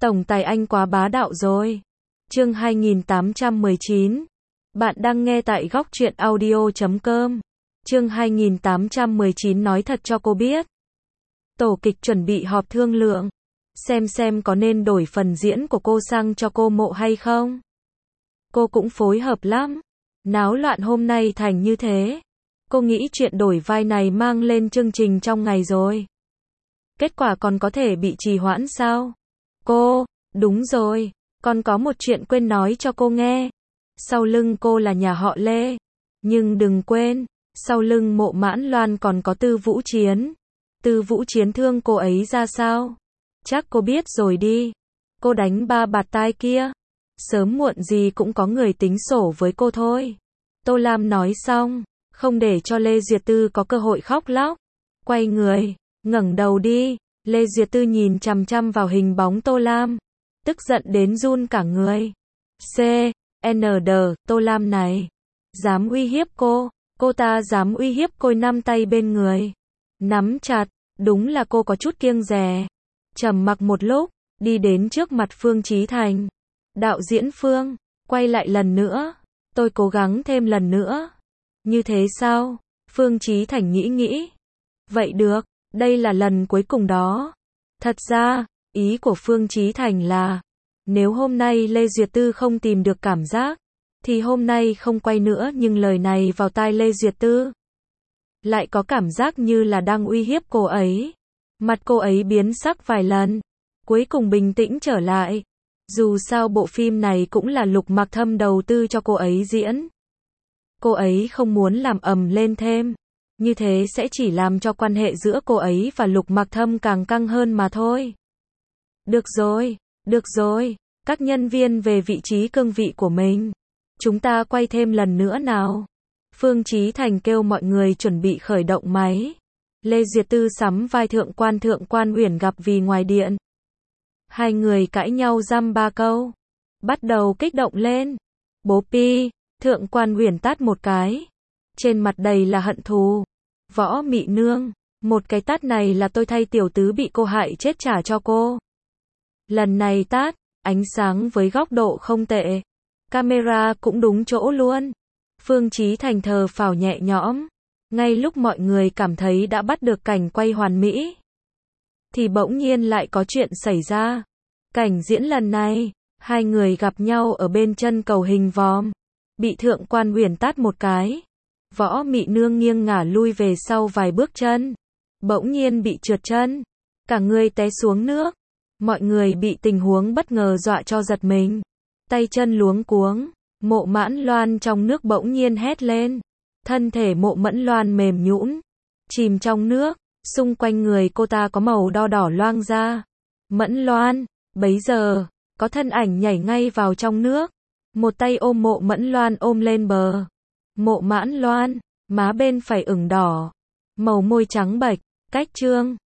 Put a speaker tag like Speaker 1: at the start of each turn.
Speaker 1: Tổng tài anh quá bá đạo rồi. Chương 2819. Bạn đang nghe tại góc truyện audio.com. Chương 2819 nói thật cho cô biết. Tổ kịch chuẩn bị họp thương lượng. Xem có nên đổi phần diễn của cô sang cho cô Mộ hay không. Cô cũng phối hợp lắm. Náo loạn hôm nay thành như thế. Cô nghĩ chuyện đổi vai này mang lên chương trình trong ngày rồi. Kết quả còn có thể bị trì hoãn sao? Cô, đúng rồi, còn có một chuyện quên nói cho cô nghe. Sau lưng cô là nhà họ Lê. Nhưng đừng quên, sau lưng Mộ Mãn Loan còn có Tư Vũ Chiến. Tư Vũ Chiến thương cô ấy ra sao? Chắc cô biết rồi đi. Cô đánh ba bạt tai kia. Sớm muộn gì cũng có người tính sổ với cô thôi. Tô Lam nói xong, không để cho Lê Duyệt Tư có cơ hội khóc lóc. Quay người, ngẩng đầu đi. Lê Duyệt Tư nhìn chằm chằm vào hình bóng Tô Lam. Tức giận đến run cả người. C.N.D. Tô Lam này. Dám uy hiếp cô ta dám uy hiếp cô năm tay bên người. Nắm chặt, đúng là cô có chút kiêng dè. Trầm mặc một lúc, đi đến trước mặt Phương Chí Thành. Đạo diễn Phương, quay lại lần nữa. Tôi cố gắng thêm lần nữa. Như thế sao? Phương Chí Thành nghĩ. Vậy được, đây là lần cuối cùng đó. Thật ra, ý của Phương Chí Thành là, nếu hôm nay Lê Duyệt Tư không tìm được cảm giác, thì hôm nay không quay nữa, nhưng lời này vào tai Lê Duyệt Tư lại có cảm giác như là đang uy hiếp cô ấy. Mặt cô ấy biến sắc vài lần, cuối cùng bình tĩnh trở lại. Dù sao bộ phim này cũng là Lục Mặc Thâm đầu tư cho cô ấy diễn. Cô ấy không muốn làm ầm lên thêm. Như thế sẽ chỉ làm cho quan hệ giữa cô ấy và Lục Mặc Thâm càng căng hơn mà thôi. Được rồi, các nhân viên về vị trí cương vị của mình. Chúng ta quay thêm lần nữa nào. Phương Chí Thành kêu mọi người chuẩn bị khởi động máy. Lê Duyệt Tư sắm vai Thượng quan Uyển gặp vì ngoài điện. Hai người cãi nhau dăm ba câu. Bắt đầu kích động lên. Bố Pi, Thượng quan Uyển tát một cái. Trên mặt đầy là hận thù. Võ Mị Nương, một cái tát này là tôi thay tiểu tứ bị cô hại chết trả cho cô. Lần này tát, ánh sáng với góc độ không tệ. Camera cũng đúng chỗ luôn. Phương Chí Thành thở phào nhẹ nhõm. Ngay lúc mọi người cảm thấy đã bắt được cảnh quay hoàn mỹ, thì bỗng nhiên lại có chuyện xảy ra. Cảnh diễn lần này, hai người gặp nhau ở bên chân cầu hình vòm. Bị Thượng quan Uyển tát một cái. Võ Mị Nương nghiêng ngả lui về sau vài bước chân. Bỗng nhiên bị trượt chân. Cả người té xuống nước. Mọi người bị tình huống bất ngờ dọa cho giật mình. Tay chân luống cuống. Mộ Mãn Loan trong nước bỗng nhiên hét lên. Thân thể Mộ Mẫn Loan mềm nhũn, chìm trong nước. Xung quanh người cô ta có màu đo đỏ loang ra. Mẫn Loan, bấy giờ, có thân ảnh nhảy ngay vào trong nước. Một tay ôm Mộ Mẫn Loan ôm lên bờ. Mộ Mãn Loan, má bên phải ửng đỏ. Màu môi trắng bệch, cách trương.